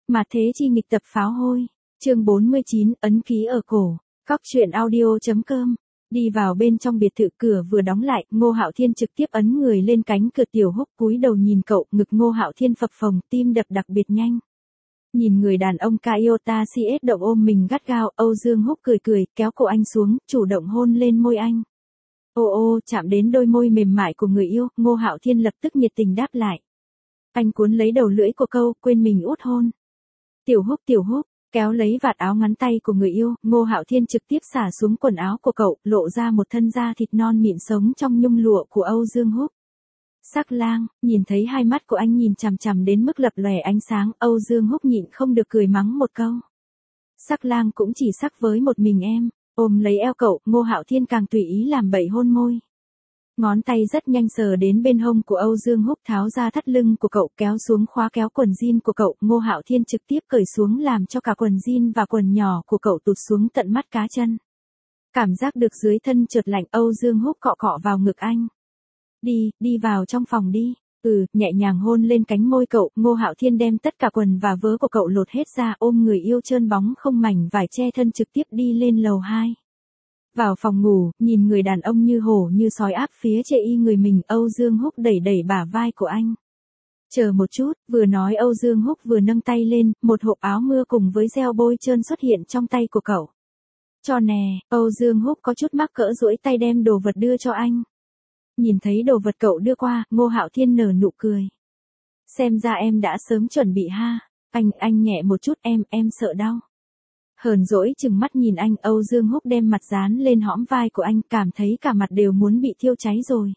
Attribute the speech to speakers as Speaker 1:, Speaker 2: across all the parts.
Speaker 1: Mà thế chi nghịch tập pháo hôi. Chương 49, ấn ký ở cổ. Cóc truyện audio.com. Đi vào bên trong biệt thự, cửa vừa đóng lại, Ngô Hạo Thiên trực tiếp ấn người lên cánh cửa. Tiểu Húc cúi đầu nhìn cậu, ngực Ngô Hạo Thiên phập phồng, tim đập đặc biệt nhanh. Nhìn người đàn ông Kyota CS động ôm mình gắt gao, Âu Dương Húc cười cười, kéo cô anh xuống, chủ động hôn lên môi anh. Ô ô, chạm đến đôi môi mềm mại của người yêu, Ngô Hạo Thiên lập tức nhiệt tình đáp lại. Anh cuốn lấy đầu lưỡi của câu, quên mình út hôn. Tiểu Húc, kéo lấy vạt áo ngắn tay của người yêu, Ngô Hạo Thiên trực tiếp xả xuống quần áo của cậu, lộ ra một thân da thịt non mịn sống trong nhung lụa của Âu Dương Húc. Sắc lang, nhìn thấy hai mắt của anh nhìn chằm chằm đến mức lập lòe ánh sáng, Âu Dương Húc nhịn không được cười mắng một câu. Sắc lang cũng chỉ sắc với một mình em, ôm lấy eo cậu, Ngô Hạo Thiên càng tùy ý làm bậy hôn môi. Ngón tay rất nhanh sờ đến bên hông của Âu Dương Húc, tháo ra thắt lưng của cậu, kéo xuống khóa kéo quần jean của cậu, Ngô Hạo Thiên trực tiếp cởi xuống làm cho cả quần jean và quần nhỏ của cậu tụt xuống tận mắt cá chân. Cảm giác được dưới thân trượt lạnh, Âu Dương Húc cọ cọ vào ngực anh. Đi vào trong phòng đi. Nhẹ nhàng hôn lên cánh môi cậu, Ngô Hạo Thiên đem tất cả quần và vớ của cậu lột hết ra, ôm người yêu trơn bóng không mảnh vải che thân trực tiếp đi lên lầu 2. Vào phòng ngủ, nhìn người đàn ông như hổ như sói áp phía chê y người mình, Âu Dương Húc đẩy bả vai của anh. Chờ một chút, vừa nói Âu Dương Húc vừa nâng tay lên, một hộp áo mưa cùng với gel bôi trơn xuất hiện trong tay của cậu. Cho nè, Âu Dương Húc có chút mắc cỡ duỗi tay đem đồ vật đưa cho anh. Nhìn thấy đồ vật cậu đưa qua, Ngô Hạo Thiên nở nụ cười. Xem ra em đã sớm chuẩn bị ha. Anh nhẹ một chút, em sợ đau. Hờn dỗi chừng mắt nhìn anh, Âu Dương Húc đem mặt dán lên hõm vai của anh, cảm thấy cả mặt đều muốn bị thiêu cháy rồi.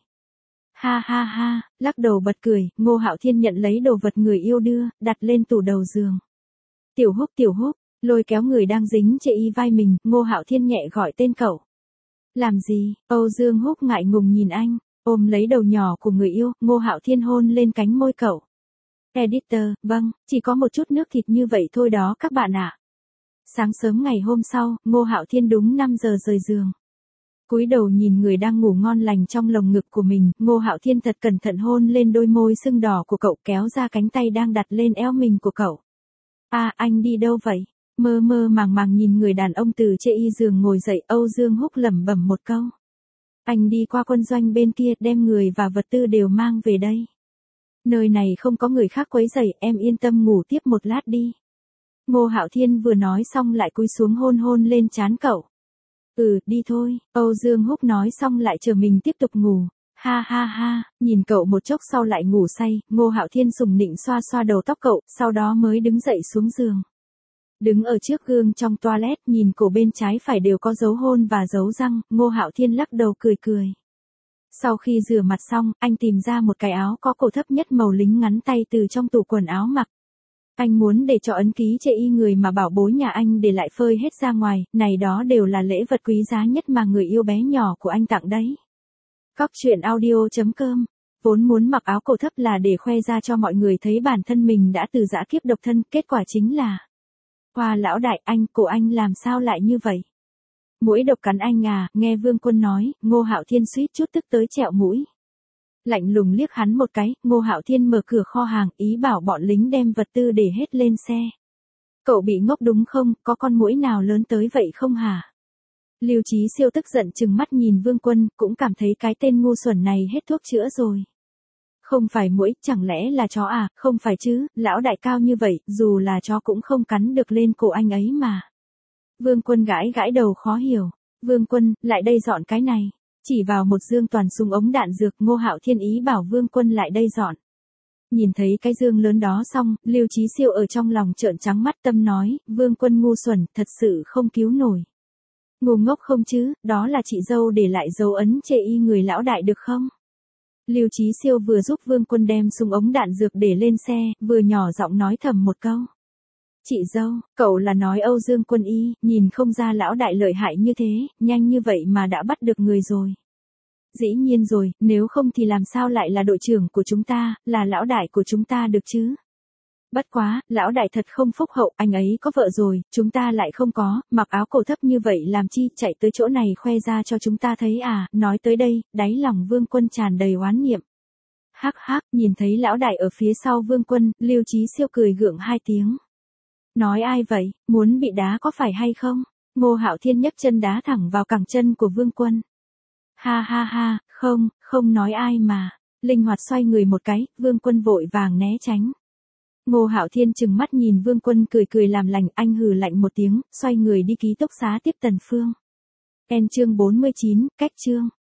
Speaker 1: Ha, lắc đầu bật cười, Ngô Hạo Thiên nhận lấy đồ vật người yêu đưa, đặt lên tủ đầu giường. Tiểu Húc, lôi kéo người đang dính chệ y vai mình, Ngô Hạo Thiên nhẹ gọi tên cậu. Làm gì? Âu Dương Húc ngại ngùng nhìn anh, ôm lấy đầu nhỏ của người yêu, Ngô Hạo Thiên hôn lên cánh môi cậu. Editor, vâng, chỉ có một chút nước thịt như vậy thôi đó các bạn ạ. Sáng sớm ngày hôm sau, Ngô Hạo Thiên đúng 5 giờ rời giường. Cúi đầu nhìn người đang ngủ ngon lành trong lồng ngực của mình, Ngô Hạo Thiên thật cẩn thận hôn lên đôi môi sưng đỏ của cậu, kéo ra cánh tay đang đặt lên eo mình của cậu. Anh đi đâu vậy? Mơ màng nhìn người đàn ông từ chê y giường ngồi dậy, Âu Dương Húc lẩm bẩm một câu. Anh đi qua quân doanh bên kia, đem người và vật tư đều mang về đây. Nơi này không có người khác quấy rầy, em yên tâm ngủ tiếp một lát đi. Ngô Hạo Thiên vừa nói xong lại cúi xuống hôn lên trán cậu. Đi thôi, Âu Dương Húc nói xong lại chờ mình tiếp tục ngủ. Ha, nhìn cậu một chốc sau lại ngủ say, Ngô Hạo Thiên sùng nịnh xoa đầu tóc cậu, sau đó mới đứng dậy xuống giường. Đứng ở trước gương trong toilet, nhìn cổ bên trái phải đều có dấu hôn và dấu răng, Ngô Hạo Thiên lắc đầu cười. Sau khi rửa mặt xong, anh tìm ra một cái áo có cổ thấp nhất màu lính ngắn tay từ trong tủ quần áo mặc. Anh muốn để cho ấn ký chệ y người mà bảo bối nhà anh để lại phơi hết ra ngoài, này đó đều là lễ vật quý giá nhất mà người yêu bé nhỏ của anh tặng đấy. Cóc truyện audio.com. Vốn muốn mặc áo cổ thấp là để khoe ra cho mọi người thấy bản thân mình đã từ dã kiếp độc thân, kết quả chính là Hoa lão đại, cổ anh làm sao lại như vậy? Muỗi độc cắn anh à? Nghe Vương Quân nói, Ngô Hạo Thiên suýt chút tức tới trẹo mũi. Lạnh lùng liếc hắn một cái, Ngô Hạo Thiên mở cửa kho hàng, ý bảo bọn lính đem vật tư để hết lên xe. Cậu bị ngốc đúng không, có con muỗi nào lớn tới vậy không hả? Lưu Chí Siêu tức giận trừng mắt nhìn Vương Quân, cũng cảm thấy cái tên ngu xuẩn này hết thuốc chữa rồi. Không phải muỗi, chẳng lẽ là chó à? Không phải chứ, lão đại cao như vậy, dù là chó cũng không cắn được lên cổ anh ấy mà. Vương Quân gãi đầu khó hiểu. Vương Quân, lại đây dọn cái này. Chỉ vào một dương toàn súng ống đạn dược, Ngô Hạo Thiên ý bảo Vương Quân lại đây dọn. Nhìn thấy cái dương lớn đó xong, Lưu Chí Siêu ở trong lòng trợn trắng mắt, tâm nói, Vương Quân ngu xuẩn, thật sự không cứu nổi. Ngu ngốc không chứ, đó là chị dâu để lại dấu ấn chê y người lão đại được không? Lưu Chí Siêu vừa giúp Vương Quân đem súng ống đạn dược để lên xe, vừa nhỏ giọng nói thầm một câu. Chị dâu, cậu là nói Âu Dương Quân y, nhìn không ra lão đại lợi hại như thế, nhanh như vậy mà đã bắt được người rồi. Dĩ nhiên rồi, nếu không thì làm sao lại là đội trưởng của chúng ta, là lão đại của chúng ta được chứ? Bất quá, lão đại thật không phúc hậu, anh ấy có vợ rồi, chúng ta lại không có, mặc áo cổ thấp như vậy làm chi, chạy tới chỗ này khoe ra cho chúng ta thấy à? Nói tới đây, đáy lòng Vương Quân tràn đầy oán niệm. Hắc, nhìn thấy lão đại ở phía sau Vương Quân, Lưu Chí Siêu cười gượng hai tiếng. Nói ai vậy, muốn bị đá có phải hay không? Ngô Hạo Thiên nhấc chân đá thẳng vào cẳng chân của Vương Quân. Ha ha ha, không nói ai mà. Linh hoạt xoay người một cái, Vương Quân vội vàng né tránh. Ngô Hạo Thiên trừng mắt nhìn Vương Quân cười cười làm lành, anh hừ lạnh một tiếng, xoay người đi ký túc xá tiếp Tần Phương. Chương 49, cách chương.